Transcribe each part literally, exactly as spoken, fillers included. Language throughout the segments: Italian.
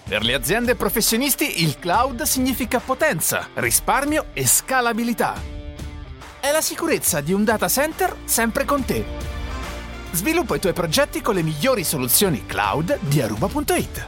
Per le aziende e professionisti il cloud significa potenza, risparmio e scalabilità. È la sicurezza di un data center sempre con te. Sviluppa i tuoi progetti con le migliori soluzioni cloud di Aruba punto it.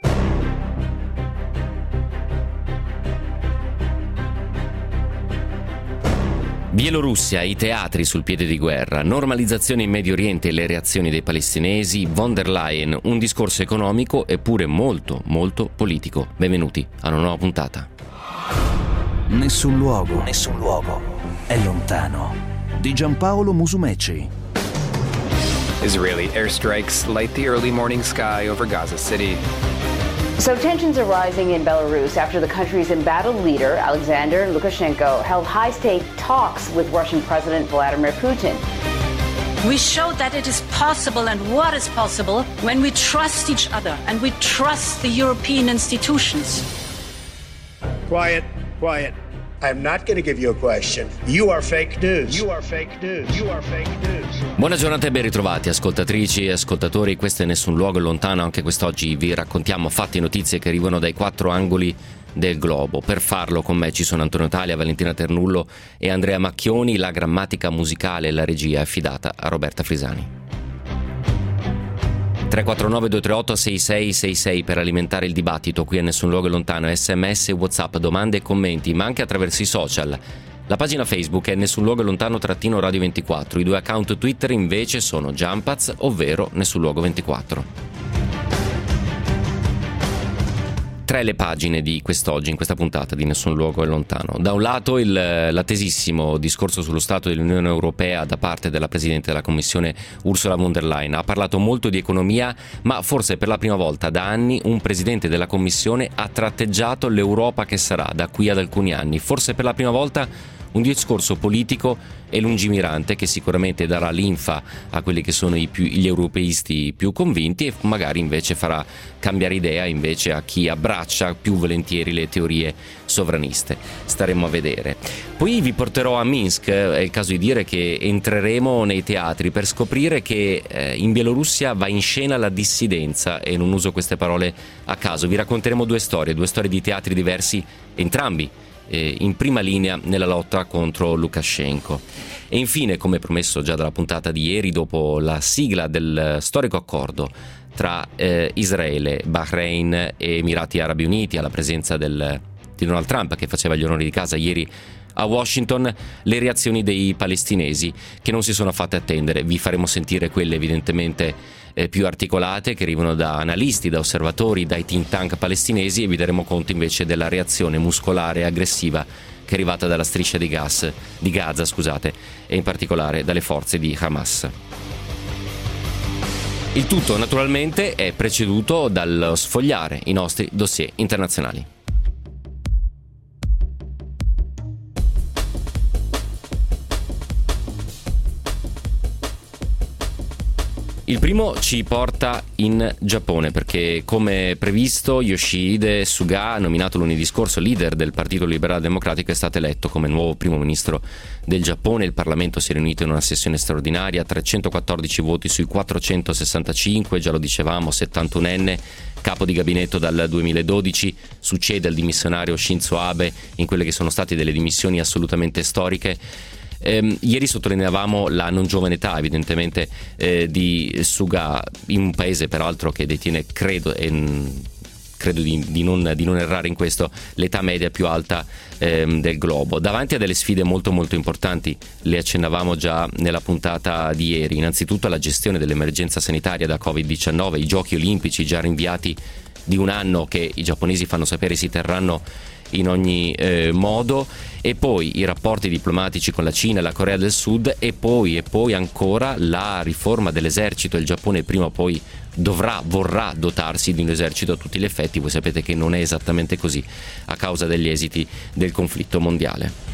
Bielorussia, i teatri sul piede di guerra, normalizzazione in Medio Oriente e le reazioni dei palestinesi, von der Leyen, un discorso economico eppure molto, molto politico. Benvenuti a una nuova puntata. Nessun luogo, nessun luogo è lontano. Di Giampaolo Musumeci. Israeli airstrikes light the early morning sky over Gaza City. So tensions are rising in Belarus after the country's embattled leader, Alexander Lukashenko, held high-stakes talks with Russian President Vladimir Putin. We showed that it is possible and what is possible when we trust each other and we trust the European institutions. Quiet, quiet. I'm not going to give you a question. You are fake news. You are fake news. You are fake news. Buona giornata e ben ritrovati ascoltatrici e ascoltatori. Questo è Nessun Luogo Lontano. Anche quest'oggi vi raccontiamo fatti e notizie che arrivano dai quattro angoli del globo. Per farlo con me ci sono Antonio Talia, Valentina Ternullo e Andrea Macchioni. La grammatica musicale e la regia è affidata a Roberta Frisani. tre quattro nove due tre otto sei sei sei sei per alimentare il dibattito qui a Nessun Luogo Lontano, sms, whatsapp, domande e commenti, ma anche attraverso i social. La pagina Facebook è Nessun Luogo Lontano trattino Radio ventiquattro, i due account Twitter invece sono Jumpaz, ovvero Nessun Luogo ventiquattro. Tre le pagine di quest'oggi, in questa puntata di Nessun Luogo è Lontano. Da un lato il l'attesissimo discorso sullo Stato dell'Unione Europea da parte della Presidente della Commissione Ursula von der Leyen. Ha parlato molto di economia, ma forse per la prima volta da anni un Presidente della Commissione ha tratteggiato l'Europa che sarà da qui ad alcuni anni. Forse per la prima volta un discorso politico e lungimirante che sicuramente darà linfa a quelli che sono i più, gli europeisti più convinti e magari invece farà cambiare idea invece a chi abbraccia più volentieri le teorie sovraniste. Staremo a vedere. Poi vi porterò a Minsk, è il caso di dire che entreremo nei teatri per scoprire che eh, in Bielorussia va in scena la dissidenza, e non uso queste parole a caso. Vi racconteremo due storie, due storie di teatri diversi, entrambi in prima linea nella lotta contro Lukashenko. E infine, come promesso già dalla puntata di ieri, dopo la sigla del storico accordo tra eh, Israele, Bahrain e Emirati Arabi Uniti, alla presenza del, di Donald Trump che faceva gli onori di casa ieri a Washington, le reazioni dei palestinesi che non si sono fatte attendere. Vi faremo sentire quelle evidentemente eh, più articolate che arrivano da analisti, da osservatori, dai think tank palestinesi, e vi daremo conto invece della reazione muscolare e aggressiva che è arrivata dalla striscia di, gas, di Gaza, scusate, e in particolare dalle forze di Hamas. Il tutto naturalmente è preceduto dal sfogliare i nostri dossier internazionali. Il primo ci porta in Giappone perché, come previsto, Yoshihide Suga, nominato lunedì scorso leader del Partito Liberale Democratico, è stato eletto come nuovo primo ministro del Giappone. Il Parlamento si è riunito in una sessione straordinaria, trecentoquattordici voti sui quattrocentosessantacinque, già lo dicevamo, settantunenne, capo di gabinetto dal duemiladodici, succede al dimissionario Shinzo Abe in quelle che sono state delle dimissioni assolutamente storiche. Eh, ieri sottolineavamo la non giovane età evidentemente eh, di Suga, in un paese peraltro che detiene, credo, e, credo di, di, non, di non errare in questo, l'età media più alta eh, del globo, davanti a delle sfide molto molto importanti. Le accennavamo già nella puntata di ieri. Innanzitutto la gestione dell'emergenza sanitaria da covid diciannove, i giochi olimpici già rinviati di un anno che i giapponesi fanno sapere si terranno in ogni eh, modo, e poi i rapporti diplomatici con la Cina e la Corea del Sud, e poi e poi ancora la riforma dell'esercito. Il Giappone prima o poi dovrà, vorrà dotarsi di un esercito a tutti gli effetti. Voi sapete che non è esattamente così a causa degli esiti del conflitto mondiale.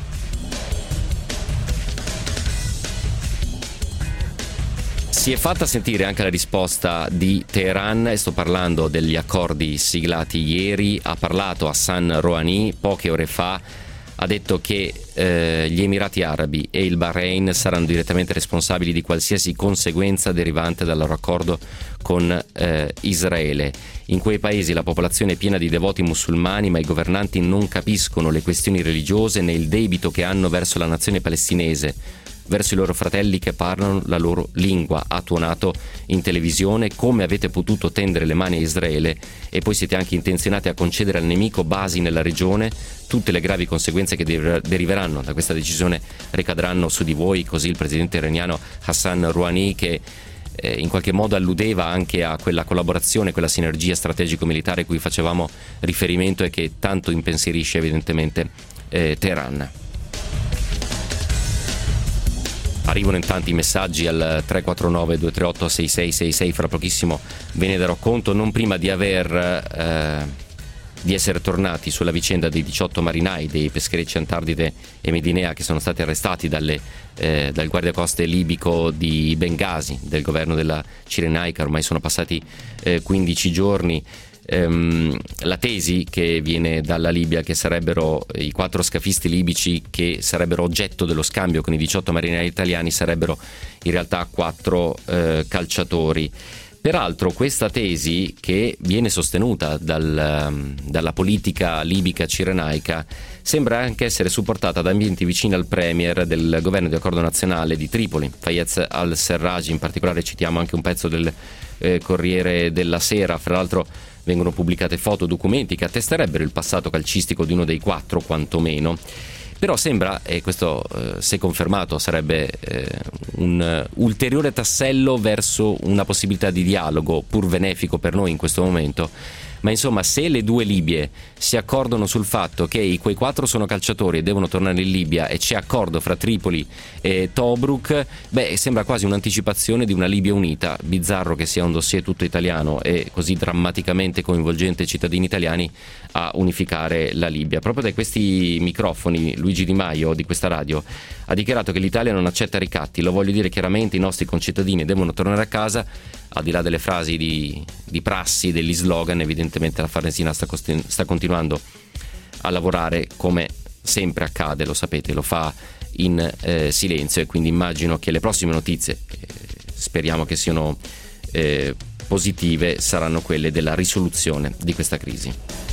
Si è fatta sentire anche la risposta di Teheran, e sto parlando degli accordi siglati ieri. Ha parlato Hassan Rouhani poche ore fa, ha detto che eh, gli Emirati Arabi e il Bahrain saranno direttamente responsabili di qualsiasi conseguenza derivante dal loro accordo con eh, Israele. In quei paesi la popolazione è piena di devoti musulmani, ma i governanti non capiscono le questioni religiose né il debito che hanno verso la nazione palestinese, verso i loro fratelli che parlano la loro lingua. Ha tuonato in televisione: come avete potuto tendere le mani a Israele e poi siete anche intenzionati a concedere al nemico basi nella regione? Tutte le gravi conseguenze che deriveranno da questa decisione ricadranno su di voi. Così il presidente iraniano Hassan Rouhani, che eh, in qualche modo alludeva anche a quella collaborazione, quella sinergia strategico-militare a cui facevamo riferimento e che tanto impensierisce evidentemente eh, Teheran. Arrivano in tanti messaggi al tre quattro nove due tre otto sei sei sei sei, fra pochissimo ve ne darò conto, non prima di aver eh, di essere tornati sulla vicenda dei diciotto marinai dei pescherecci Antardide e Medinea che sono stati arrestati dalle, eh, dal guardacoste libico di Bengasi, del governo della Cirenaica. Ormai sono passati eh, quindici giorni. Um, la tesi che viene dalla Libia, che sarebbero i quattro scafisti libici che sarebbero oggetto dello scambio con i diciotto marinai italiani, sarebbero in realtà quattro uh, calciatori. Peraltro questa tesi, che viene sostenuta dal, um, dalla politica libica cirenaica, sembra anche essere supportata da ambienti vicini al premier del governo di accordo nazionale di Tripoli, Fayez al-Serraj. In particolare citiamo anche un pezzo del eh, Corriere della Sera. Fra l'altro vengono pubblicate foto, documenti che attesterebbero il passato calcistico di uno dei quattro, quantomeno. Però sembra, e questo eh, se confermato sarebbe eh, un uh, ulteriore tassello verso una possibilità di dialogo, pur benefico per noi in questo momento. Ma insomma, se le due Libie si accordano sul fatto che quei quattro sono calciatori e devono tornare in Libia, e c'è accordo fra Tripoli e Tobruk, beh, sembra quasi un'anticipazione di una Libia unita. Bizzarro che sia un dossier tutto italiano e così drammaticamente coinvolgente i cittadini italiani a unificare la Libia. Proprio da questi microfoni Luigi Di Maio di questa radio ha dichiarato che l'Italia non accetta ricatti. Lo voglio dire chiaramente: i nostri concittadini devono tornare a casa. Al di là delle frasi di, di prassi, degli slogan, evidentemente la Farnesina sta, costi- sta continuando a lavorare come sempre accade, lo sapete, lo fa in eh, silenzio, e quindi immagino che le prossime notizie, eh, speriamo che siano eh, positive, saranno quelle della risoluzione di questa crisi.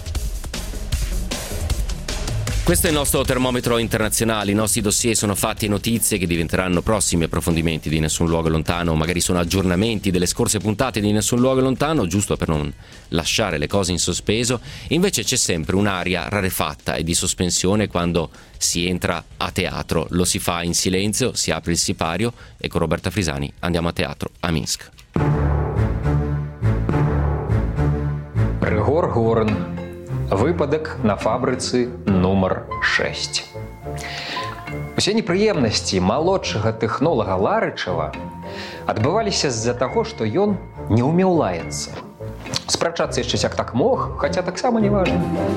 Questo è il nostro termometro internazionale. I nostri dossier sono fatti e notizie che diventeranno prossimi approfondimenti di Nessun Luogo Lontano, magari sono aggiornamenti delle scorse puntate di Nessun Luogo Lontano, giusto per non lasciare le cose in sospeso. Invece c'è sempre un'aria rarefatta e di sospensione quando si entra a teatro. Lo si fa in silenzio, si apre il sipario e con Roberta Frisani andiamo a teatro a Minsk. Ригор Горн. Випадок на фабрыцы нумар шэсць. Усе непрыемнасці малодшага тэхнолага Ларычева адбываліся з-за таго, што ён не ўмеў лаяцца. Спрачацца яшчэ сяк так мог, хаця таксама не важна.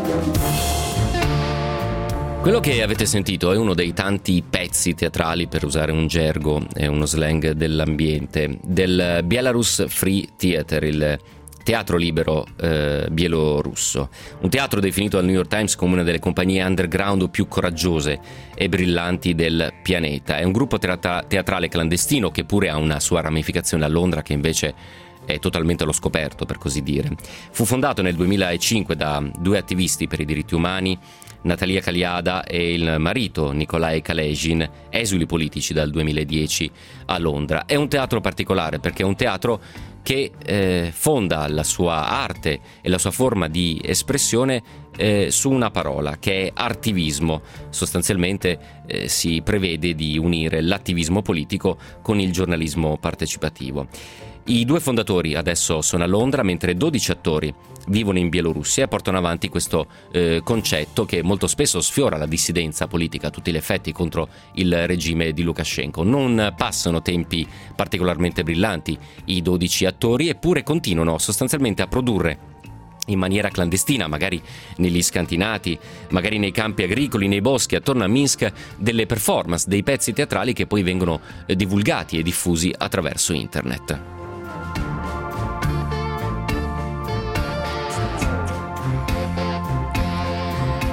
Quello che avete sentito è uno dei tanti pezzi teatrali, per usare un gergo e uno slang dell'ambiente, del Belarus Free Theater, il teatro libero eh, bielorusso. Un teatro definito dal New York Times come una delle compagnie underground più coraggiose e brillanti del pianeta. È un gruppo teatra- teatrale clandestino che pure ha una sua ramificazione a Londra, che invece è totalmente allo scoperto, per così dire. Fu fondato nel duemilacinque da due attivisti per i diritti umani, Natalia Kaliada e il marito Nikolai Kalezhin, esuli politici dal duemiladieci a Londra. È un teatro particolare perché è un teatro che eh, fonda la sua arte e la sua forma di espressione eh, su una parola, che è artivismo. Sostanzialmente eh, si prevede di unire l'attivismo politico con il giornalismo partecipativo. I due fondatori adesso sono a Londra, mentre dodici attori vivono in Bielorussia e portano avanti questo eh, concetto che molto spesso sfiora la dissidenza politica a tutti gli effetti contro il regime di Lukashenko. Non passano tempi particolarmente brillanti i dodici attori, eppure continuano sostanzialmente a produrre in maniera clandestina, magari negli scantinati, magari nei campi agricoli, nei boschi attorno a Minsk, delle performance, dei pezzi teatrali che poi vengono eh, divulgati e diffusi attraverso internet.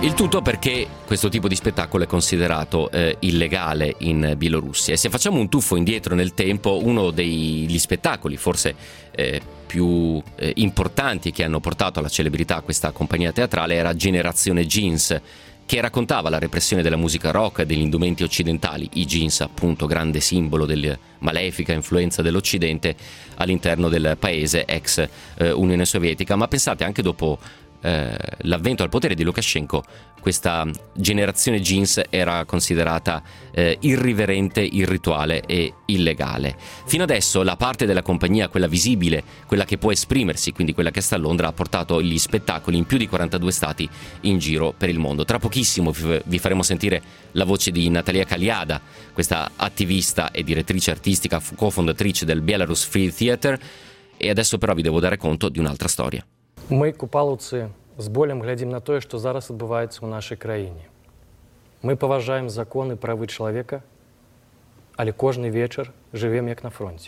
Il tutto perché questo tipo di spettacolo è considerato eh, illegale in Bielorussia. E se facciamo un tuffo indietro nel tempo, uno degli spettacoli forse eh, più eh, importanti che hanno portato alla celebrità questa compagnia teatrale era Generazione Jeans, che raccontava la repressione della musica rock e degli indumenti occidentali, i jeans appunto grande simbolo della malefica influenza dell'Occidente all'interno del paese ex eh, Unione Sovietica. Ma pensate, anche dopo eh, l'avvento al potere di Lukashenko, questa generazione jeans era considerata eh, irriverente, irrituale e illegale. Fino adesso la parte della compagnia, quella visibile, quella che può esprimersi, quindi quella che sta a Londra, ha portato gli spettacoli in più di quarantadue stati in giro per il mondo. Tra pochissimo vi faremo sentire la voce di Natalia Kaliada, questa attivista e direttrice artistica, cofondatrice del Belarus Free Theater, e adesso però vi devo dare conto di un'altra storia. Ми, купаловці, з болем глядім на тое, што зараз адбываецца ў нашай краіне. Мы паважаем законы, правы чалавека, але кожны вечар жывем як на фронце.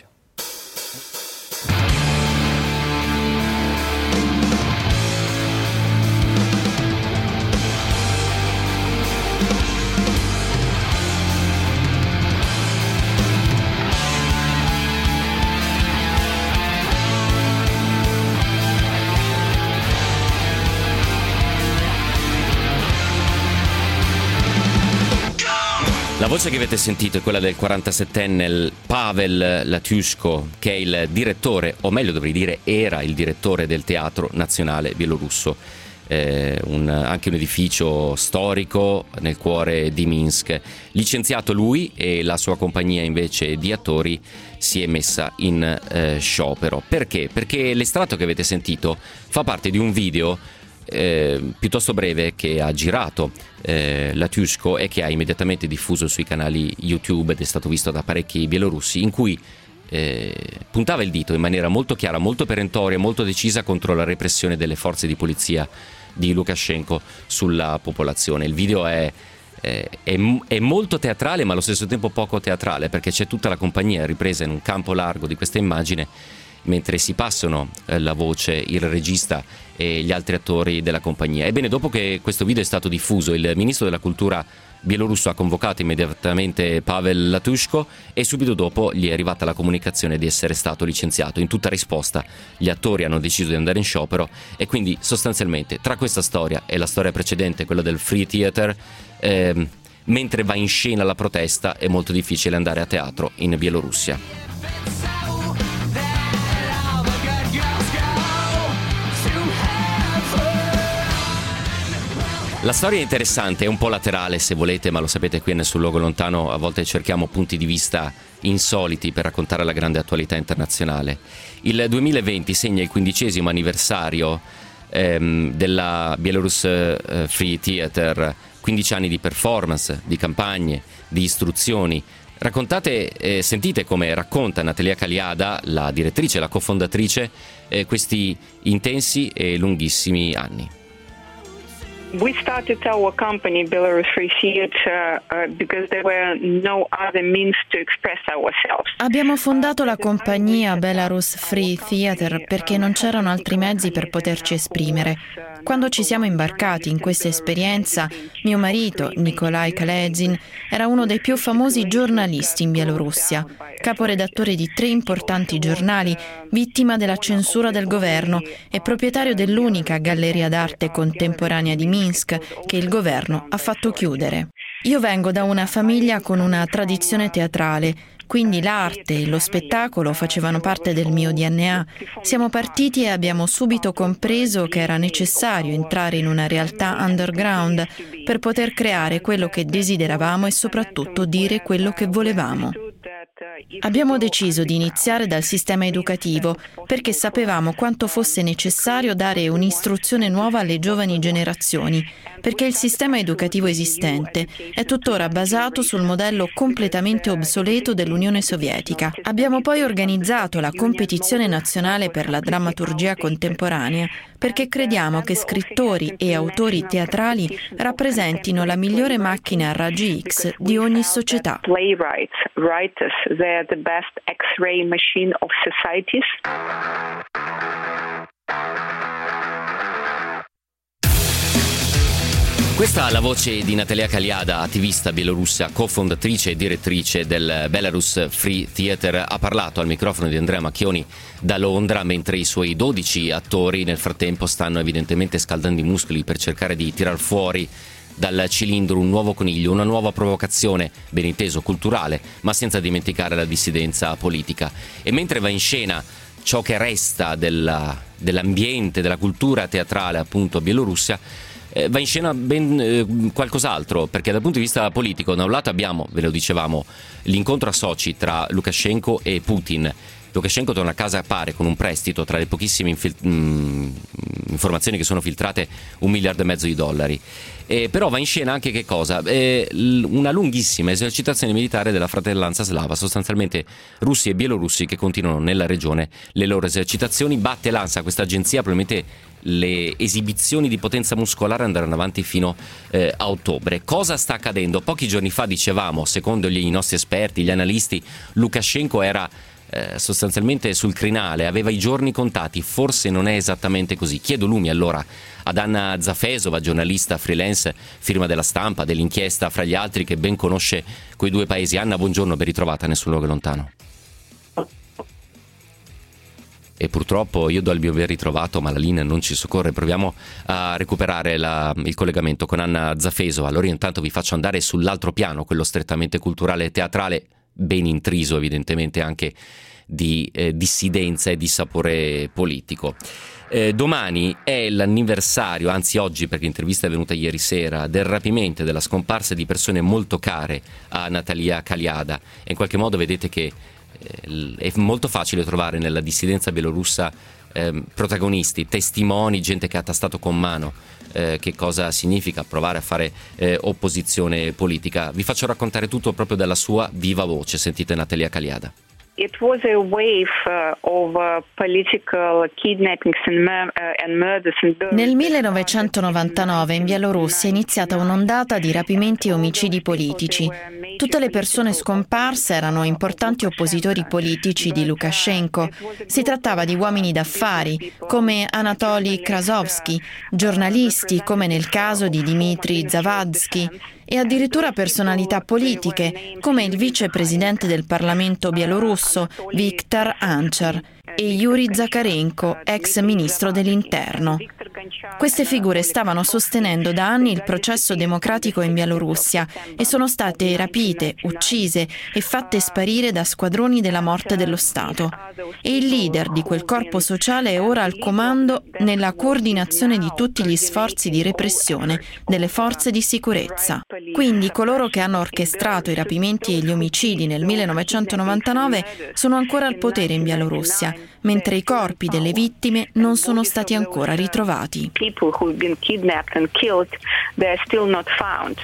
La voce che avete sentito è quella del quarantasettenne Pavel Latushko, che è il direttore, o meglio dovrei dire era il direttore del Teatro Nazionale Bielorusso, eh, un, anche un edificio storico nel cuore di Minsk. Licenziato lui, e la sua compagnia invece di attori si è messa in eh, sciopero. Perché? Perché l'estratto che avete sentito fa parte di un video Eh, piuttosto breve che ha girato eh, Latushko e che ha immediatamente diffuso sui canali YouTube ed è stato visto da parecchi bielorussi, in cui eh, puntava il dito in maniera molto chiara, molto perentoria, molto decisa contro la repressione delle forze di polizia di Lukashenko sulla popolazione. Il video è È, è molto teatrale, ma allo stesso tempo poco teatrale, perché c'è tutta la compagnia ripresa in un campo largo di questa immagine mentre si passano eh, la voce il regista e gli altri attori della compagnia. Ebbene, dopo che questo video è stato diffuso, il ministro della cultura bielorusso ha convocato immediatamente Pavel Latushko e subito dopo gli è arrivata la comunicazione di essere stato licenziato. In tutta risposta gli attori hanno deciso di andare in sciopero, e quindi sostanzialmente tra questa storia e la storia precedente, quella del Free Theater, ehm, mentre va in scena la protesta è molto difficile andare a teatro in Bielorussia. La storia è interessante, è un po' laterale se volete, ma lo sapete, qui Nessun Luogo Lontano a volte cerchiamo punti di vista insoliti per raccontare la grande attualità internazionale. Il duemilaventi segna il quindicesimo anniversario ehm, della Belarus eh, Free Theater, quindici anni di performance, di campagne, di istruzioni. Raccontate, eh, sentite come racconta Natalia Kaliada, la direttrice e la cofondatrice, eh, questi intensi e lunghissimi anni. We started our company, Belarus Free Theater, uh, because there were no other means to express ourselves. Abbiamo fondato la compagnia Belarus Free Theater perché non c'erano altri mezzi per poterci esprimere. Quando ci siamo imbarcati in questa esperienza, mio marito, Nikolai Kaledzin, era uno dei più famosi giornalisti in Bielorussia, caporedattore di tre importanti giornali, vittima della censura del governo e proprietario dell'unica galleria d'arte contemporanea di Minsk che il governo ha fatto chiudere. Io vengo da una famiglia con una tradizione teatrale, quindi l'arte e lo spettacolo facevano parte del mio D N A. Siamo partiti e abbiamo subito compreso che era necessario entrare in una realtà underground per poter creare quello che desideravamo e soprattutto dire quello che volevamo. Abbiamo deciso di iniziare dal sistema educativo perché sapevamo quanto fosse necessario dare un'istruzione nuova alle giovani generazioni, perché il sistema educativo esistente è tuttora basato sul modello completamente obsoleto dell'Unione Sovietica. Abbiamo poi organizzato la competizione nazionale per la drammaturgia contemporanea perché crediamo che scrittori e autori teatrali rappresentino la migliore macchina a raggi X di ogni società. Playwrights, writers, they're the best X-ray machine of societies. Questa è la voce di Natalia Kaliada, attivista bielorussa, cofondatrice e direttrice del Belarus Free Theater. Ha parlato al microfono di Andrea Macchioni da Londra, mentre i suoi dodici attori nel frattempo stanno evidentemente scaldando i muscoli per cercare di tirar fuori dal cilindro un nuovo coniglio, una nuova provocazione, ben inteso culturale, ma senza dimenticare la dissidenza politica. E mentre va in scena ciò che resta della, dell'ambiente, della cultura teatrale appunto bielorussia, eh, va in scena ben eh, qualcos'altro, perché dal punto di vista politico da un lato abbiamo, ve lo dicevamo, l'incontro a Sochi tra Lukashenko e Putin. Lukashenko torna a casa, pare, con un prestito, tra le pochissime infil- mh, informazioni che sono filtrate, un miliardo e mezzo di dollari. Eh, però va in scena anche che cosa? Eh, l- una lunghissima esercitazione militare della fratellanza slava, sostanzialmente russi e bielorussi che continuano nella regione le loro esercitazioni. Batte l'ANSA, questa agenzia, probabilmente le esibizioni di potenza muscolare andranno avanti fino eh, a ottobre. Cosa sta accadendo? Pochi giorni fa dicevamo, secondo gli, i nostri esperti, gli analisti, Lukashenko era Eh, sostanzialmente sul crinale, aveva i giorni contati. Forse non è esattamente così. Chiedo lumi allora ad Anna Zafesova, giornalista freelance, firma della Stampa, dell'Inchiesta fra gli altri, che ben conosce quei due paesi. Anna, buongiorno, ben ritrovata, Nessun luogo è lontano. E purtroppo io do il mio ben ritrovato, ma la linea non ci soccorre. Proviamo a recuperare la, il collegamento con Anna Zafesova. Allora io intanto vi faccio andare sull'altro piano, quello strettamente culturale e teatrale, ben intriso evidentemente anche di eh, dissidenza e di sapore politico. Eh, domani è l'anniversario, anzi oggi, perché l'intervista è venuta ieri sera, del rapimento e della scomparsa di persone molto care a Natalia Kaliada, e in qualche modo vedete che eh, è molto facile trovare nella dissidenza bielorussa eh, protagonisti, testimoni, gente che ha tastato con mano Eh, che cosa significa provare a fare eh, opposizione politica. Vi faccio raccontare tutto proprio dalla sua viva voce. Sentite Natalia Kaliada. It was a wave uh, of uh, political kidnappings and, mur- uh, and murders and Nel millenovecentonovantanove in Bielorussia è iniziata un'ondata di rapimenti e omicidi politici. Tutte le persone scomparse erano importanti oppositori politici di Lukashenko. Si trattava di uomini d'affari come Anatoly Krasovsky, giornalisti come nel caso di Dmitry Zavadsky, e addirittura personalità politiche come il vicepresidente del Parlamento bielorusso Viktor Anchar e Yuri Zakarenko, ex ministro dell'Interno. Queste figure stavano sostenendo da anni il processo democratico in Bielorussia e sono state rapite, uccise e fatte sparire da squadroni della morte dello Stato. E il leader di quel corpo sociale è ora al comando nella coordinazione di tutti gli sforzi di repressione delle forze di sicurezza. Quindi coloro che hanno orchestrato i rapimenti e gli omicidi nel millenovecentonovantanove sono ancora al potere in Bielorussia, mentre i corpi delle vittime non sono stati ancora ritrovati. People who've been kidnapped and killed, they're still not found.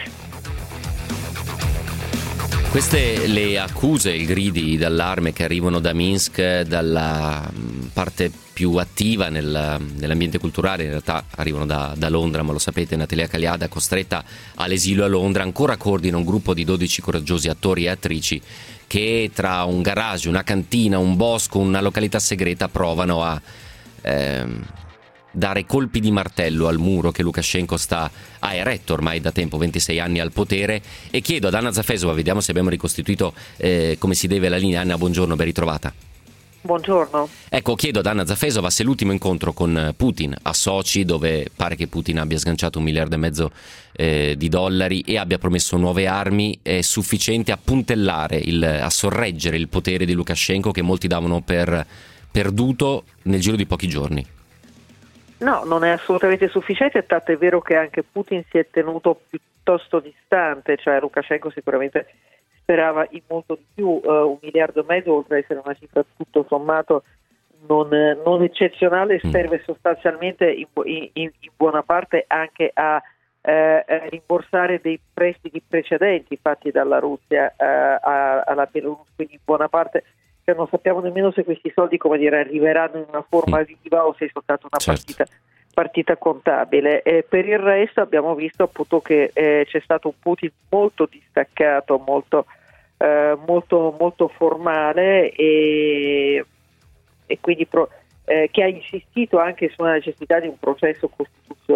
Queste le accuse, i gridi d'allarme che arrivano da Minsk, dalla parte più attiva nel, nell'ambiente culturale, in realtà arrivano da, da Londra, ma lo sapete, Natalia Kaliada, costretta all'esilio a Londra, ancora coordina un gruppo di dodici coraggiosi attori e attrici che tra un garage, una cantina, un bosco, una località segreta provano a ehm, dare colpi di martello al muro che Lukashenko sta ha eretto ormai da tempo, ventisei anni al potere. E chiedo ad Anna Zafesova, vediamo se abbiamo ricostituito eh, come si deve la linea. Anna, buongiorno, ben ritrovata. Buongiorno. Ecco, chiedo ad Anna Zafesova se l'ultimo incontro con Putin a Sochi, dove pare che Putin abbia sganciato un miliardo e mezzo eh, di dollari e abbia promesso nuove armi, è sufficiente a puntellare, il, a sorreggere il potere di Lukashenko, che molti davano per perduto nel giro di pochi giorni. No, non è assolutamente sufficiente, tanto è vero che anche Putin si è tenuto piuttosto distante, cioè Lukashenko sicuramente sperava in molto di più, uh, un miliardo e mezzo, oltre ad essere una cifra tutto sommato non, non eccezionale, serve sostanzialmente in, in, in buona parte anche a eh, rimborsare dei prestiti precedenti fatti dalla Russia eh, a, alla Bielorussia, quindi in buona parte, cioè non sappiamo nemmeno se questi soldi, come dire, arriveranno in una forma viva o se è soltanto una certo. partita partita contabile. E per il resto abbiamo visto appunto che eh, c'è stato un Putin molto distaccato, molto eh, molto molto formale e, e quindi pro, eh, che ha insistito anche sulla necessità di un processo costituzionale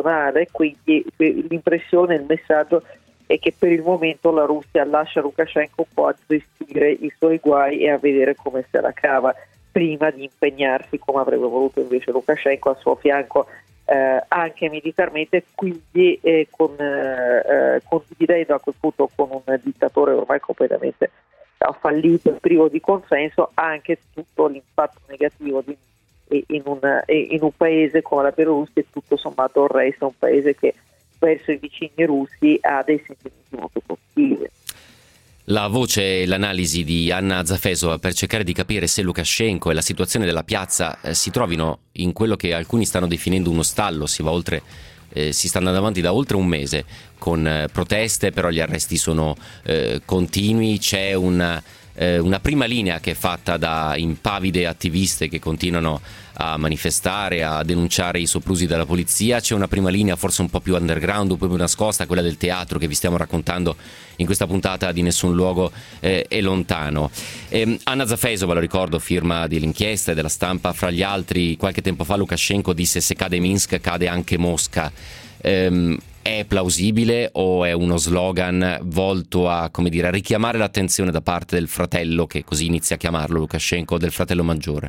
internazionale, quindi l'impressione, il messaggio è che per il momento la Russia lascia Lukashenko un po' a gestire i suoi guai e a vedere come se la cava, prima di impegnarsi come avrebbe voluto invece Lukashenko a suo fianco eh, anche militarmente, quindi eh, con, eh, condividendo a quel punto con un dittatore ormai completamente fallito e privo di consenso anche tutto l'impatto negativo di, in, un, in un paese come la Bielorussia, e tutto sommato il resto è un paese che verso i vicini russi ha dei sentimenti molto positivi. La voce e l'analisi di Anna Zafesova per cercare di capire se Lukashenko e la situazione della piazza eh, si trovino in quello che alcuni stanno definendo uno stallo. Si va oltre, eh, si sta andando avanti da oltre un mese con eh, proteste, però gli arresti sono eh, continui. C'è una, eh, una prima linea che è fatta da impavide attiviste che continuano a manifestare, a denunciare i soprusi della polizia. C'è una prima linea forse un po' più underground, un po' più nascosta, quella del teatro che vi stiamo raccontando in questa puntata di Nessun luogo eh, è lontano. Eh, Anna Zafesova, lo ricordo, firma dell'inchiesta e della Stampa, fra gli altri qualche tempo fa Lukashenko disse: se cade Minsk cade anche Mosca. Eh, è plausibile o è uno slogan volto a, come dire, a richiamare l'attenzione da parte del fratello, che così inizia a chiamarlo Lukashenko, del fratello maggiore?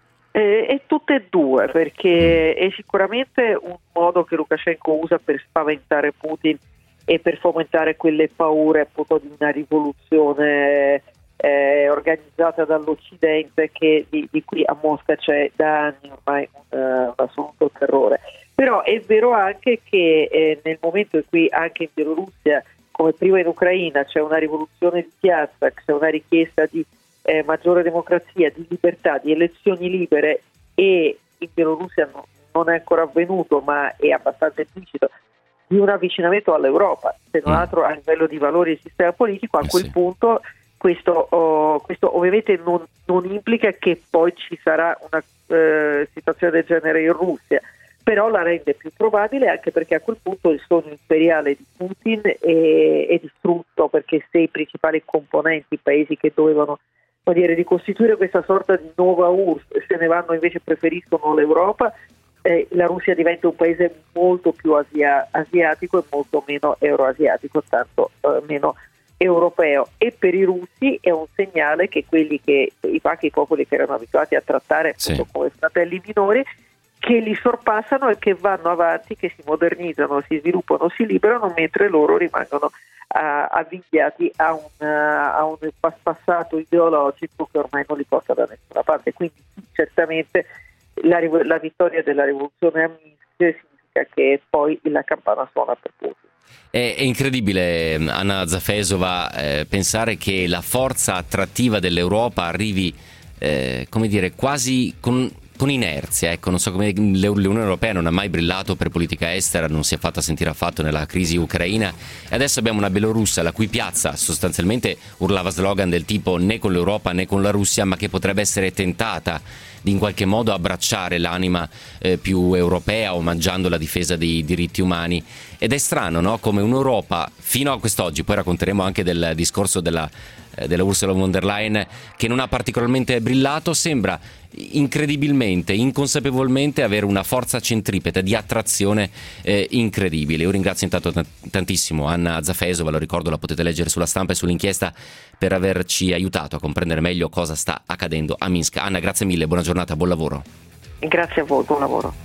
Eh, è tutte e due, perché è sicuramente un modo che Lukashenko usa per spaventare Putin e per fomentare quelle paure appunto di una rivoluzione eh, organizzata dall'Occidente, che di, di cui a Mosca c'è da anni ormai un, uh, un assoluto terrore. Però è vero anche che eh, nel momento in cui anche in Bielorussia, come prima in Ucraina, c'è una rivoluzione di piazza, c'è una richiesta di Eh, maggiore democrazia, di libertà, di elezioni libere, e in Bielorussia no, non è ancora avvenuto, ma è abbastanza implicito, di un avvicinamento all'Europa, se non altro a livello di valori e sistema politico. A quel punto questo, oh, questo ovviamente non, non implica che poi ci sarà una eh, situazione del genere in Russia, però la rende più probabile, anche perché a quel punto il sogno imperiale di Putin è, è distrutto, perché se i principali componenti, i paesi che dovevano vuol dire ricostituire questa sorta di nuova U R S S, se ne vanno invece, preferiscono l'Europa, eh, la Russia diventa un paese molto più asia- asiatico e molto meno euroasiatico, tanto eh, meno europeo. E per i russi è un segnale che quelli che i pacchi popoli che erano abituati a trattare sì. come fratelli minori, che li sorpassano e che vanno avanti, che si modernizzano, si sviluppano, si liberano, mentre loro rimangono Uh, avvinghiati a un, uh, a un passato ideologico che ormai non li porta da nessuna parte. Quindi certamente la, la vittoria della rivoluzione a Minsk significa che poi la campana suona per Putin. È, è incredibile, Anna Zafesova, eh, pensare che la forza attrattiva dell'Europa arrivi eh, come dire quasi con con inerzia, ecco, non so come l'Unione Europea non ha mai brillato per politica estera, non si è fatta sentire affatto nella crisi ucraina, e adesso abbiamo una Bielorussia la cui piazza sostanzialmente urlava slogan del tipo né con l'Europa né con la Russia, ma che potrebbe essere tentata di in qualche modo abbracciare l'anima eh, più europea, omaggiando la difesa dei diritti umani. Ed è strano, no? Come un'Europa fino a quest'oggi, poi racconteremo anche del discorso della della Ursula von der Leyen, che non ha particolarmente brillato, sembra incredibilmente, inconsapevolmente avere una forza centripeta di attrazione eh, incredibile. Io ringrazio intanto t- tantissimo Anna Zafesova, lo ricordo, la potete leggere sulla Stampa e sull'inchiesta, per averci aiutato a comprendere meglio cosa sta accadendo a Minsk. Anna, grazie mille, buona giornata, buon lavoro. Grazie a voi, buon lavoro.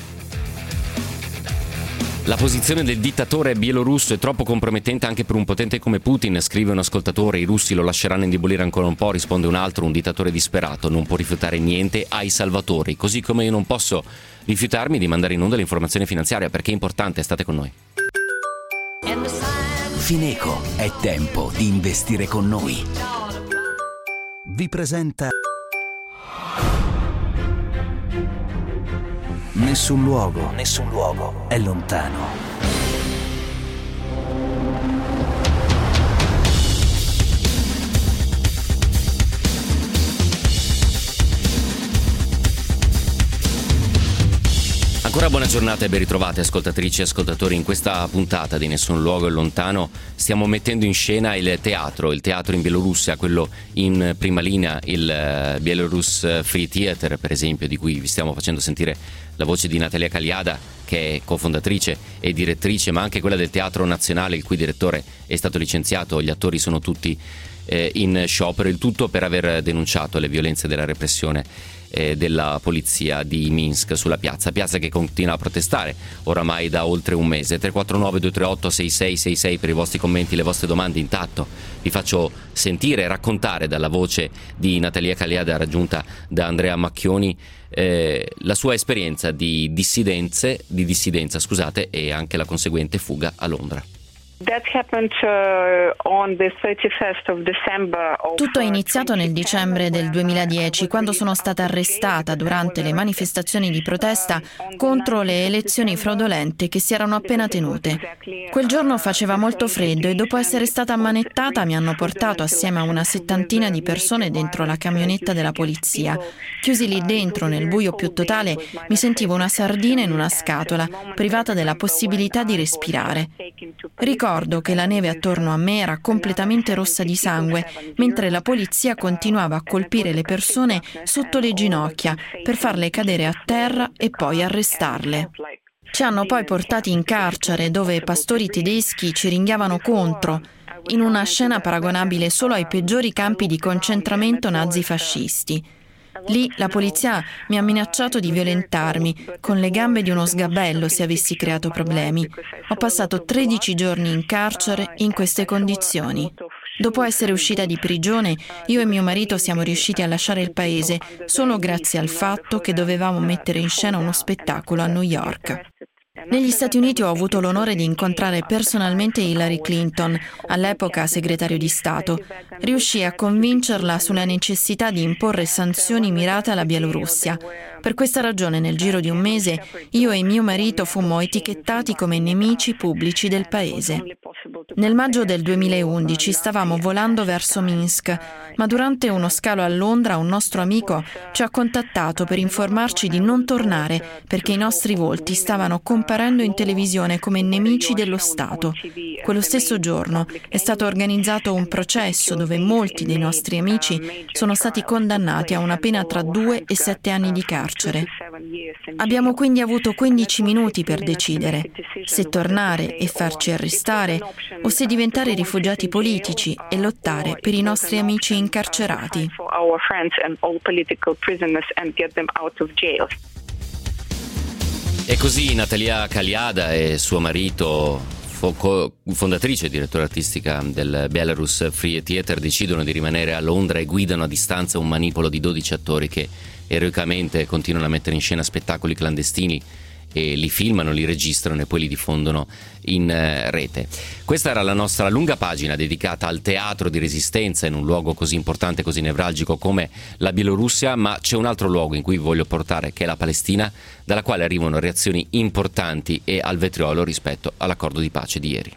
La posizione del dittatore bielorusso è troppo compromettente anche per un potente come Putin, scrive un ascoltatore. I russi lo lasceranno indebolire ancora un po', risponde un altro. Un dittatore disperato non può rifiutare niente ai salvatori, così come io non posso rifiutarmi di mandare in onda l'informazione finanziaria, perché è importante. State con noi. Fineco, è tempo di investire con noi. Vi presenta Nessun luogo, nessun luogo è lontano. Ancora buona giornata e ben ritrovate ascoltatrici e ascoltatori. In questa puntata di Nessun luogo è lontano stiamo mettendo in scena il teatro, il teatro in Bielorussia, quello in prima linea, il Belarus Free Theater per esempio, di cui vi stiamo facendo sentire la voce di Natalia Kaliada, che è cofondatrice e direttrice, ma anche quella del Teatro Nazionale, il cui direttore è stato licenziato. Gli attori sono tutti eh, in sciopero, il tutto per aver denunciato le violenze della repressione eh, della polizia di Minsk sulla piazza, piazza che continua a protestare oramai da oltre un mese. tre quattro nove due tre otto sei sei sei sei per i vostri commenti, le vostre domande. Intanto vi faccio sentire e raccontare dalla voce di Natalia Caliada, raggiunta da Andrea Macchioni, eh, la sua esperienza di dissidenze, di dissidenza scusate, e anche la conseguente fuga a Londra. Tutto è iniziato nel dicembre del duemiladieci, quando sono stata arrestata durante le manifestazioni di protesta contro le elezioni fraudolente che si erano appena tenute. Quel giorno faceva molto freddo e dopo essere stata ammanettata mi hanno portato assieme a una settantina di persone dentro la camionetta della polizia. Chiusi lì dentro nel buio più totale, mi sentivo una sardina in una scatola, privata della possibilità di respirare. Ricordo che la neve attorno a me era completamente rossa di sangue, mentre la polizia continuava a colpire le persone sotto le ginocchia per farle cadere a terra e poi arrestarle. Ci hanno poi portati in carcere, dove pastori tedeschi ci ringhiavano contro, in una scena paragonabile solo ai peggiori campi di concentramento nazifascisti. Lì la polizia mi ha minacciato di violentarmi con le gambe di uno sgabello se avessi creato problemi. Ho passato tredici giorni in carcere in queste condizioni. Dopo essere uscita di prigione, io e mio marito siamo riusciti a lasciare il paese solo grazie al fatto che dovevamo mettere in scena uno spettacolo a New York. Negli Stati Uniti ho avuto l'onore di incontrare personalmente Hillary Clinton, all'epoca segretario di Stato. Riuscii a convincerla sulla necessità di imporre sanzioni mirate alla Bielorussia. Per questa ragione, nel giro di un mese, io e mio marito fummo etichettati come nemici pubblici del paese. Nel maggio del duemilaundici stavamo volando verso Minsk, ma durante uno scalo a Londra un nostro amico ci ha contattato per informarci di non tornare perché i nostri volti stavano comparendo in televisione come nemici dello Stato. Quello stesso giorno è stato organizzato un processo dove molti dei nostri amici sono stati condannati a una pena tra due e sette anni di carcere. Abbiamo quindi avuto quindici minuti per decidere se tornare e farci arrestare o se diventare rifugiati politici e lottare per i nostri amici incarcerati. E così Natalia Caliada e suo marito, fondatrice e direttora artistica del Belarus Free Theater, decidono di rimanere a Londra e guidano a distanza un manipolo di dodici attori che eroicamente continuano a mettere in scena spettacoli clandestini e li filmano, li registrano e poi li diffondono in eh, rete. Questa era la nostra lunga pagina dedicata al teatro di resistenza in un luogo così importante, così nevralgico come la Bielorussia, ma c'è un altro luogo in cui vi voglio portare, che è la Palestina, dalla quale arrivano reazioni importanti e al vetriolo rispetto all'accordo di pace di ieri.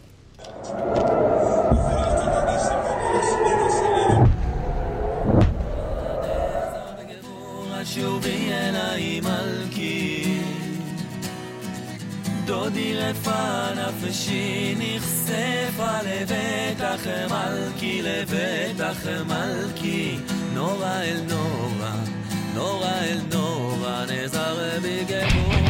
דודי רפה נפשי נחשפה לבטח מלכי לבטח מלכי נורא אל נורא נורא אל נורא נזר בגבורה.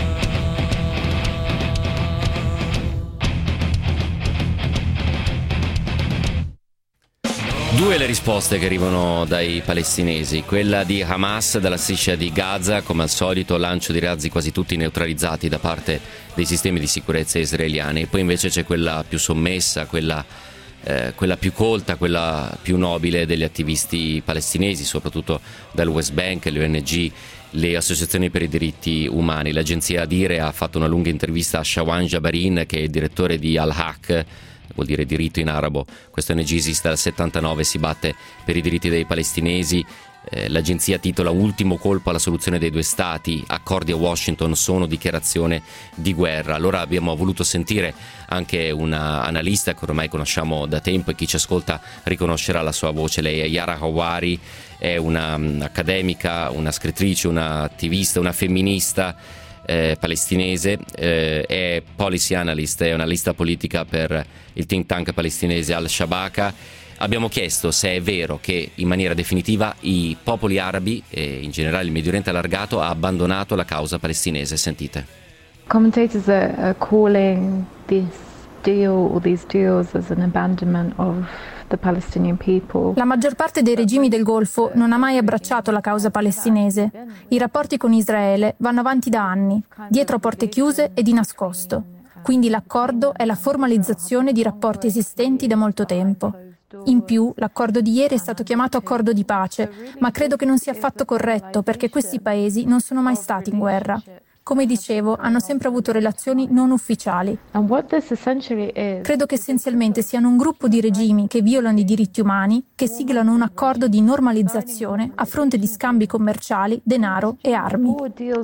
Due le risposte che arrivano dai palestinesi, quella di Hamas dalla striscia di Gaza, come al solito lancio di razzi quasi tutti neutralizzati da parte dei sistemi di sicurezza israeliani, e poi invece c'è quella più sommessa, quella, eh, quella più colta, quella più nobile degli attivisti palestinesi, soprattutto dal West Bank, le O N G, le associazioni per i diritti umani. L'agenzia Adire ha fatto una lunga intervista a Shawan Jabarin, che è il direttore di Al-Haq, vuol dire diritto in arabo. Questa O N G esiste dal settantanove, si batte per i diritti dei palestinesi. Eh, l'agenzia titola "Ultimo colpo alla soluzione dei due stati, accordi a Washington sono dichiarazione di guerra". Allora abbiamo voluto sentire anche una analista che ormai conosciamo da tempo e chi ci ascolta riconoscerà la sua voce. Lei è Yara Hawari, è una um, accademica, una scrittrice, una attivista, una femminista Eh, palestinese, eh, è policy analyst, è analista politica per il think tank palestinese Al-Shabaka. Abbiamo chiesto se è vero che in maniera definitiva i popoli arabi e in generale il Medio Oriente allargato ha abbandonato la causa palestinese. Sentite. Commentators are, are calling this deal or these deals as an abandonment of the Palestinian people. La maggior parte dei regimi del Golfo non ha mai abbracciato la causa palestinese. I rapporti con Israele vanno avanti da anni, dietro a porte chiuse e di nascosto. Quindi l'accordo è la formalizzazione di rapporti esistenti da molto tempo. In più, l'accordo di ieri è stato chiamato accordo di pace, ma credo che non sia affatto corretto perché questi paesi non sono mai stati in guerra. Come dicevo, hanno sempre avuto relazioni non ufficiali. Credo che essenzialmente siano un gruppo di regimi che violano i diritti umani, che siglano un accordo di normalizzazione a fronte di scambi commerciali, denaro e armi.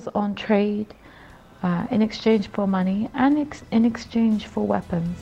In exchange for money and in exchange for weapons.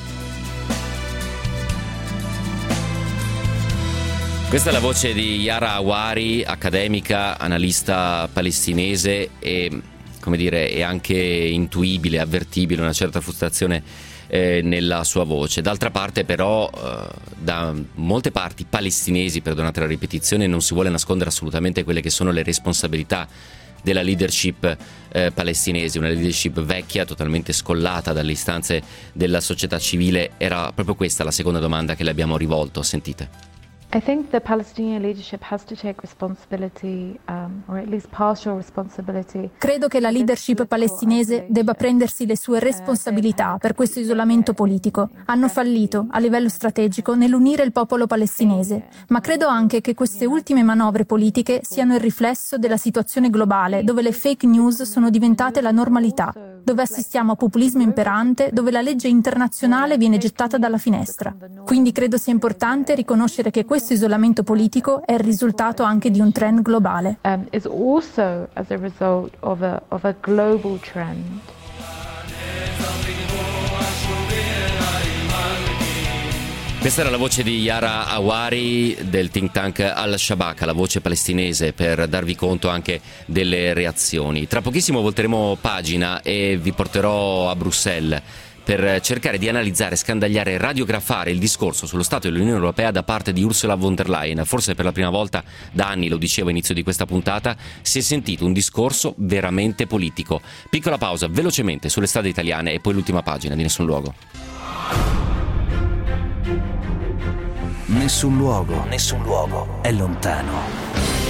Questa è la voce di Yara Awari, accademica, analista palestinese e, come dire, è anche intuibile, avvertibile una certa frustrazione eh, nella sua voce. D'altra parte però eh, da molte parti palestinesi, perdonate la ripetizione, non si vuole nascondere assolutamente quelle che sono le responsabilità della leadership eh, palestinese, una leadership vecchia, totalmente scollata dalle istanze della società civile. Era proprio questa la seconda domanda che le abbiamo rivolto, sentite. I think the Palestinian leadership has to take responsibility, um, or at least partial responsibility. Credo che la leadership palestinese debba prendersi le sue responsabilità per questo isolamento politico. Hanno fallito a livello strategico nell'unire il popolo palestinese, ma credo anche che queste ultime manovre politiche siano il riflesso della situazione globale, dove le fake news sono diventate la normalità, dove assistiamo a populismo imperante, dove la legge internazionale viene gettata dalla finestra. Quindi credo sia importante riconoscere che questo isolamento politico è il risultato anche di un trend globale. Um, is also as a result of a of a global trend. Questa era la voce di Yara Awari del think tank Al-Shabaka, la voce palestinese, per darvi conto anche delle reazioni. Tra pochissimo volteremo pagina e vi porterò a Bruxelles per cercare di analizzare, scandagliare e radiografare il discorso sullo Stato dell'Unione Europea da parte di Ursula von der Leyen. Forse per la prima volta da anni, lo dicevo all'inizio di questa puntata, si è sentito un discorso veramente politico. Piccola pausa, velocemente, sulle strade italiane e poi l'ultima pagina di Nessun Luogo. Nessun luogo, nessun luogo è lontano.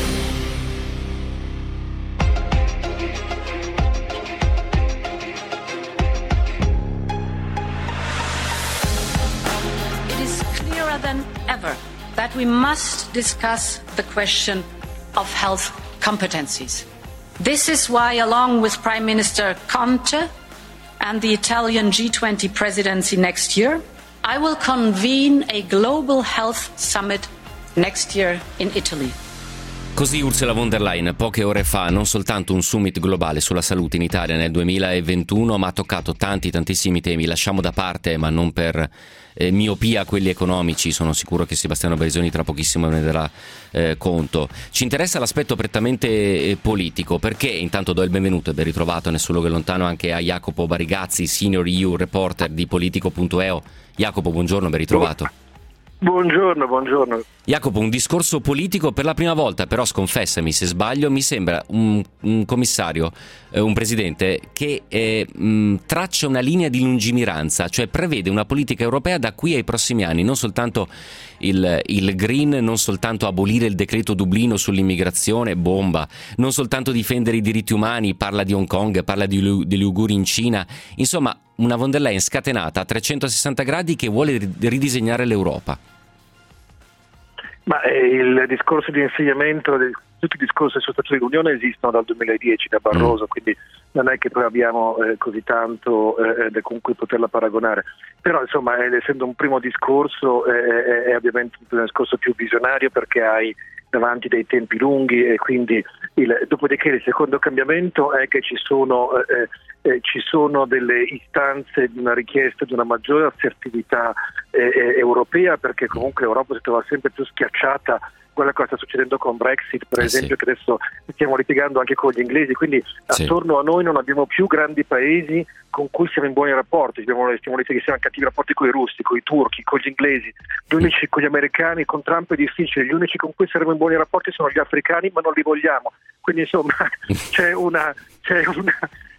Than ever that we must discuss the question of health competencies. This is why, along with Prime Minister Conte and the Italian G twenty presidency next year, I will convene a global health summit next year in Italy. Così Ursula von der Leyen poche ore fa, non soltanto un summit globale sulla salute in Italia nel duemilaventuno, ma ha toccato tanti tantissimi temi. Lasciamo da parte, ma non per eh, miopia, quelli economici. Sono sicuro che Sebastiano Berisoni tra pochissimo ne darà eh, conto. Ci interessa l'aspetto prettamente eh, politico, perché intanto do il benvenuto e ben ritrovato nel suo luogo lontano anche a Jacopo Barigazzi, senior E U reporter di Politico punto E O. Jacopo, buongiorno, ben ritrovato. Buongiorno, buongiorno. Jacopo, un discorso politico per la prima volta, però sconfessami se sbaglio, mi sembra un, un commissario, eh, un presidente che eh, mh, traccia una linea di lungimiranza, cioè prevede una politica europea da qui ai prossimi anni, non soltanto il, il green, non soltanto abolire il decreto Dublino sull'immigrazione, bomba, non soltanto difendere i diritti umani, parla di Hong Kong, parla di, degli uiguri in Cina, insomma una von der Leyen scatenata a trecentosessanta gradi che vuole ridisegnare l'Europa. Ma eh, il discorso di insediamento, tutti i discorsi sullo Stato dell'Unione esistono dal duemiladieci, da Barroso, mm. quindi non è che poi abbiamo eh, così tanto eh, con cui poterla paragonare. Però insomma, eh, essendo un primo discorso, eh, è ovviamente un discorso più visionario perché hai davanti dei tempi lunghi e quindi il, dopodiché il secondo cambiamento è che ci sono, eh, eh, ci sono delle istanze di una richiesta di una maggiore assertività eh, europea, perché comunque l'Europa si trova sempre più schiacciata. Guarda cosa sta succedendo con Brexit, per eh esempio, sì. che adesso stiamo litigando anche con gli inglesi, quindi sì. attorno a noi non abbiamo più grandi paesi con cui siamo in buoni rapporti, stiamo, stiamo litigando in cattivi rapporti con i russi, con i turchi, con gli inglesi, gli unici con gli americani, con Trump è difficile, gli unici con cui saremo in buoni rapporti sono gli africani, ma non li vogliamo, quindi insomma c'è una, c'è una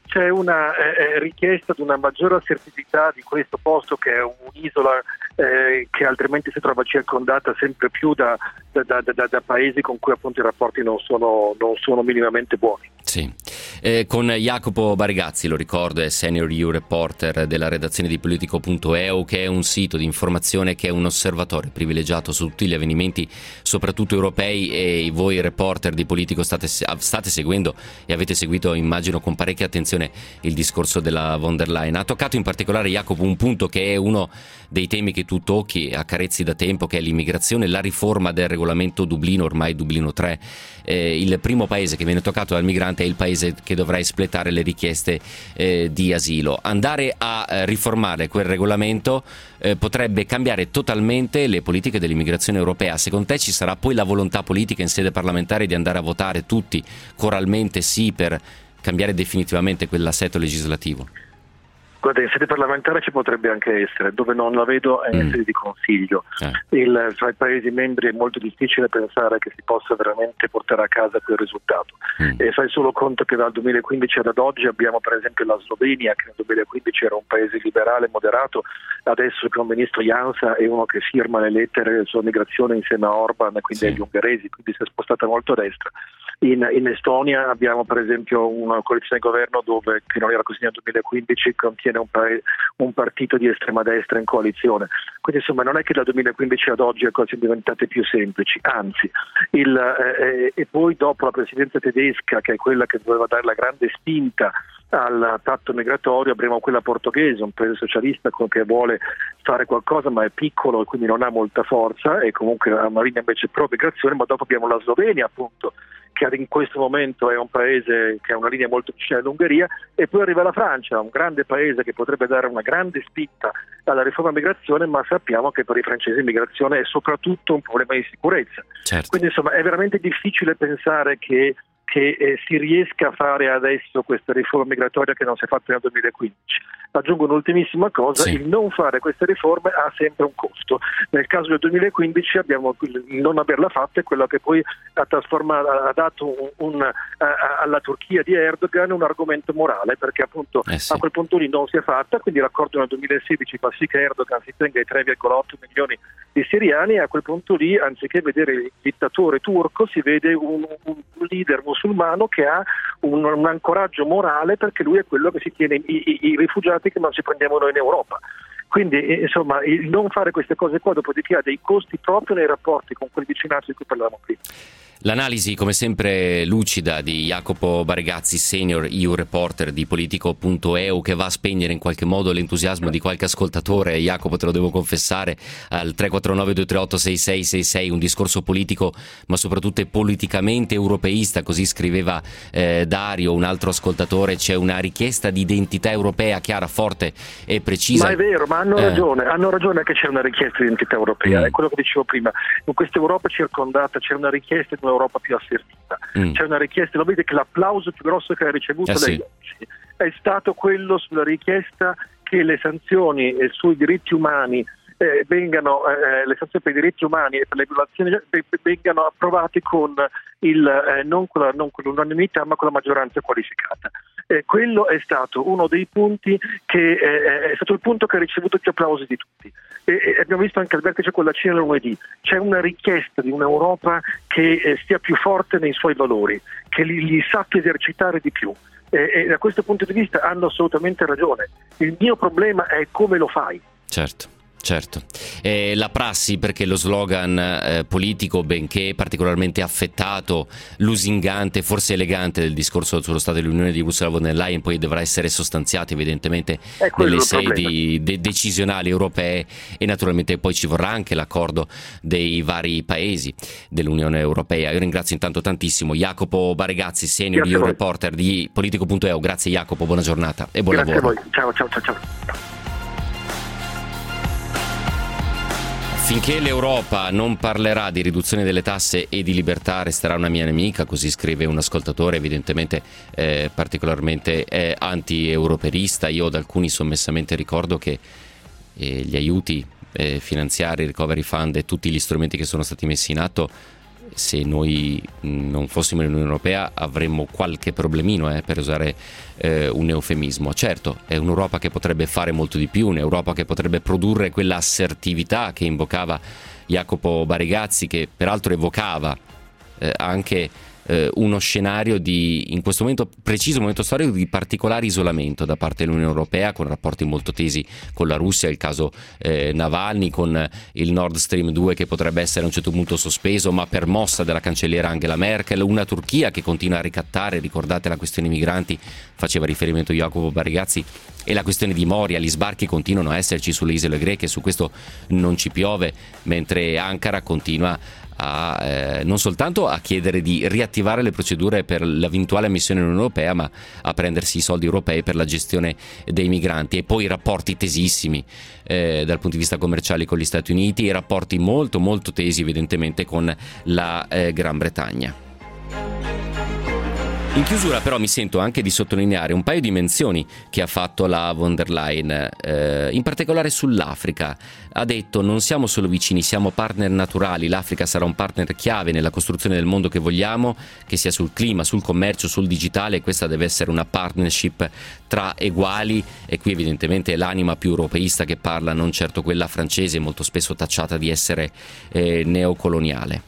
c'è una eh, richiesta di una maggiore assertività di questo posto, che è un'isola eh, che altrimenti si trova circondata sempre più da, da, da, da, da paesi con cui appunto i rapporti non sono, non sono minimamente buoni. Sì, eh, con Jacopo Barigazzi, lo ricordo, è senior E U reporter della redazione di Politico punto E U, che è un sito di informazione, che è un osservatorio privilegiato su tutti gli avvenimenti, soprattutto europei, e voi reporter di Politico state, state seguendo e avete seguito, immagino, con parecchia attenzione il discorso della von der Leyen. Ha toccato in particolare, Jacopo, un punto che è uno dei temi che tu tocchi, accarezzi da tempo, che è l'immigrazione, la riforma del regolamento Dublino, ormai Dublino tre. Eh, il primo paese che viene toccato dal migrante è il paese che dovrà espletare le richieste eh, di asilo. Andare a eh, riformare quel regolamento eh, potrebbe cambiare totalmente le politiche dell'immigrazione europea. Secondo te ci sarà poi la volontà politica in sede parlamentare di andare a votare tutti coralmente sì per cambiare definitivamente quell'assetto legislativo? Guarda, in sede parlamentare ci potrebbe anche essere, dove non la vedo è in mm. sede di consiglio. Eh. Il, fra i Paesi membri è molto difficile pensare che si possa veramente portare a casa quel risultato. Mm. E fai solo conto che dal duemilaquindici ad oggi abbiamo per esempio la Slovenia, che nel duemilaquindici era un paese liberale moderato, adesso il primo ministro Janša è uno che firma le lettere sulla migrazione insieme a Orban, quindi sì. agli ungheresi, quindi si è spostata molto a destra. In, in Estonia abbiamo per esempio una coalizione di governo dove, che non era così nel duemilaquindici, contiene un, pa- un partito di estrema destra in coalizione. Quindi insomma non è che dal duemilaquindici ad oggi le cose siano diventate più semplici, anzi. Il, eh, e poi dopo la presidenza tedesca, che è quella che doveva dare la grande spinta al patto migratorio, avremo quella portoghese, un paese socialista che vuole fare qualcosa ma è piccolo e quindi non ha molta forza, e comunque ha una linea invece pro migrazione. Ma dopo abbiamo la Slovenia, appunto, che in questo momento è un paese che ha una linea molto vicina all'Ungheria, e poi arriva la Francia, un grande paese che potrebbe dare una grande spinta alla riforma migrazione, ma sappiamo che per i francesi l'immigrazione è soprattutto un problema di sicurezza. Certo. Quindi insomma è veramente difficile pensare che che eh, si riesca a fare adesso questa riforma migratoria che non si è fatta nel duemilaquindici. Aggiungo un'ultimissima cosa, sì. il non fare queste riforme ha sempre un costo. Nel caso del duemilaquindici abbiamo il non averla fatta è quello che poi ha, trasformato, ha dato un, un, a, alla Turchia di Erdogan un argomento morale, perché appunto eh sì. a quel punto lì non si è fatta, quindi l'accordo nel duemilasedici fa sì che Erdogan si tenga i tre virgola otto milioni di siriani, e a quel punto lì, anziché vedere il dittatore turco, si vede un, un leader musulmano che ha un, un ancoraggio morale, perché lui è quello che si tiene i, i, i rifugiati che non ci prendiamo noi in Europa. Quindi insomma il non fare queste cose qua dopodiché ha dei costi proprio nei rapporti con quel vicinato di cui parlavamo prima. L'analisi come sempre lucida di Jacopo Barigazzi, senior E U reporter di Politico punto E U, che va a spegnere in qualche modo l'entusiasmo di qualche ascoltatore. Jacopo, te lo devo confessare, al tre quattro nove due tre otto sei sei sei sei, un discorso politico ma soprattutto politicamente europeista, così scriveva eh, Dario, un altro ascoltatore. C'è una richiesta di identità europea chiara, forte e precisa. Ma è vero, ma hanno eh. ragione, hanno ragione che c'è una richiesta di identità europea, mm. è quello che dicevo prima. In questa Europa circondata c'è una richiesta di un'Europa più assertiva, mm. c'è una richiesta, lo vede che l'applauso più grosso che ha ricevuto eh lei sì. è stato quello sulla richiesta che le sanzioni eh, sui diritti umani eh, vengano eh, le sanzioni per i diritti umani e per le violazioni eh, vengano approvate con il eh, non con, la, non con l'unanimità ma con la maggioranza qualificata. Eh, quello è stato uno dei punti che eh, è stato il punto che ha ricevuto più applausi di tutti. E, e abbiamo visto anche al vertice con la Cina lunedì, c'è una richiesta di un'Europa che eh, stia più forte nei suoi valori, che li, li sappia esercitare di più, e, e da questo punto di vista hanno assolutamente ragione. Il mio problema è come lo fai. Certo. Certo, eh, la prassi, perché lo slogan eh, politico, benché particolarmente affettato, lusingante, forse elegante del discorso sullo Stato dell'Unione di Ursula von der Leyen, poi dovrà essere sostanziato evidentemente nelle sedi de- decisionali europee, e naturalmente poi ci vorrà anche l'accordo dei vari paesi dell'Unione Europea. Io ringrazio intanto tantissimo Jacopo Barigazzi, senior E U reporter di Politico punto E U. Grazie Jacopo, buona giornata e buon Grazie lavoro. Grazie a voi, ciao ciao ciao ciao. Finché l'Europa non parlerà di riduzione delle tasse e di libertà resterà una mia nemica, così scrive un ascoltatore evidentemente eh, particolarmente eh, anti-europeista. Io ad alcuni sommessamente ricordo che eh, gli aiuti eh, finanziari, il Recovery Fund e tutti gli strumenti che sono stati messi in atto se noi non fossimo nell'Unione Europea avremmo qualche problemino, eh, per usare eh, un eufemismo. Certo, è un'Europa che potrebbe fare molto di più, un'Europa che potrebbe produrre quella assertività che invocava Jacopo Barigazzi, che peraltro evocava eh, anche eh, uno scenario di, in questo momento, preciso momento storico, di particolare isolamento da parte dell'Unione Europea, con rapporti molto tesi con la Russia, il caso eh, Navalny, con il Nord Stream due che potrebbe essere a un certo punto sospeso ma per mossa della cancelliera Angela Merkel, una Turchia che continua a ricattare, ricordate la questione migranti, faceva riferimento Jacopo Barigazzi, e la questione di Moria, gli sbarchi continuano a esserci sulle isole greche, su questo non ci piove, mentre Ankara continua a, eh, non soltanto a chiedere di riattivare le procedure per l'eventuale ammissione all'Unione Europea, ma a prendersi i soldi europei per la gestione dei migranti. E poi rapporti tesissimi eh, dal punto di vista commerciale con gli Stati Uniti, e rapporti molto molto tesi evidentemente con la eh, Gran Bretagna. In chiusura però mi sento anche di sottolineare un paio di menzioni che ha fatto la von der Leyen, eh, in particolare sull'Africa. Ha detto: non siamo solo vicini, siamo partner naturali, l'Africa sarà un partner chiave nella costruzione del mondo che vogliamo, che sia sul clima, sul commercio, sul digitale, e questa deve essere una partnership tra eguali, e qui evidentemente è l'anima più europeista che parla, non certo quella francese, molto spesso tacciata di essere eh, neocoloniale.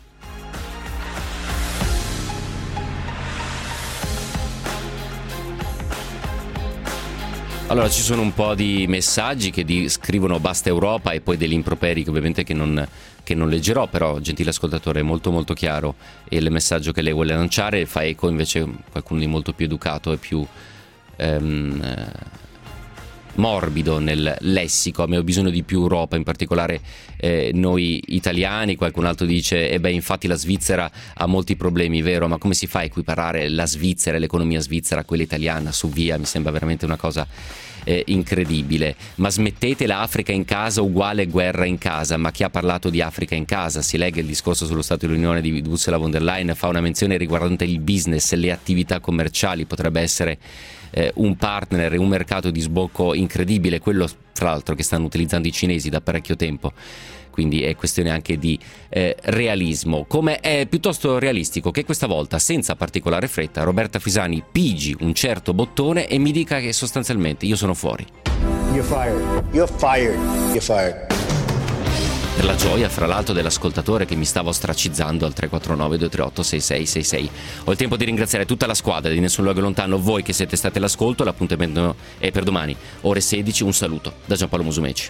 Allora, ci sono un po' di messaggi che di, scrivono basta Europa, e poi degli improperi che ovviamente che non, che non leggerò, però gentile ascoltatore è molto molto chiaro, e il messaggio che lei vuole lanciare fa eco invece qualcuno di molto più educato e più ehm, morbido nel lessico. Abbiamo bisogno di più Europa, in particolare eh, noi italiani. Qualcun altro dice: e beh, infatti la Svizzera ha molti problemi, vero, ma come si fa a equiparare la Svizzera e l'economia svizzera a quella italiana? Su via, mi sembra veramente una cosa eh, incredibile. Ma smettete, l'Africa in casa uguale guerra in casa. Ma chi ha parlato di Africa in casa? Si legga il discorso sullo Stato dell'Unione di Ursula von der Leyen, fa una menzione riguardante il business, le attività commerciali. Potrebbe essere eh, un partner e un mercato di sbocco incredibile, quello tra l'altro che stanno utilizzando i cinesi da parecchio tempo. Quindi è questione anche di eh, realismo. Come è piuttosto realistico che questa volta, senza particolare fretta, Roberta Fisani pigi un certo bottone e mi dica che sostanzialmente io sono fuori. You're fired. You're fired. You're fired. Per la gioia, fra l'altro, dell'ascoltatore che mi stava ostracizzando al tre quattro nove due tre otto sei sei sei sei. Ho il tempo di ringraziare tutta la squadra di Nessun Luogo Lontano, voi che siete stati all'ascolto. L'appuntamento è per domani, ore sedici. Un saluto da Giampaolo Musumeci.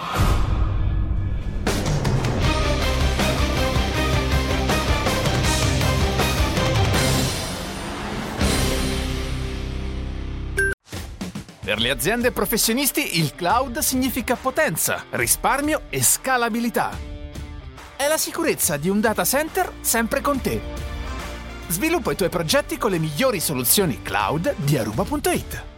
Per le aziende e professionisti il cloud significa potenza, risparmio e scalabilità. È la sicurezza di un data center sempre con te. Sviluppa i tuoi progetti con le migliori soluzioni cloud di Aruba punto it.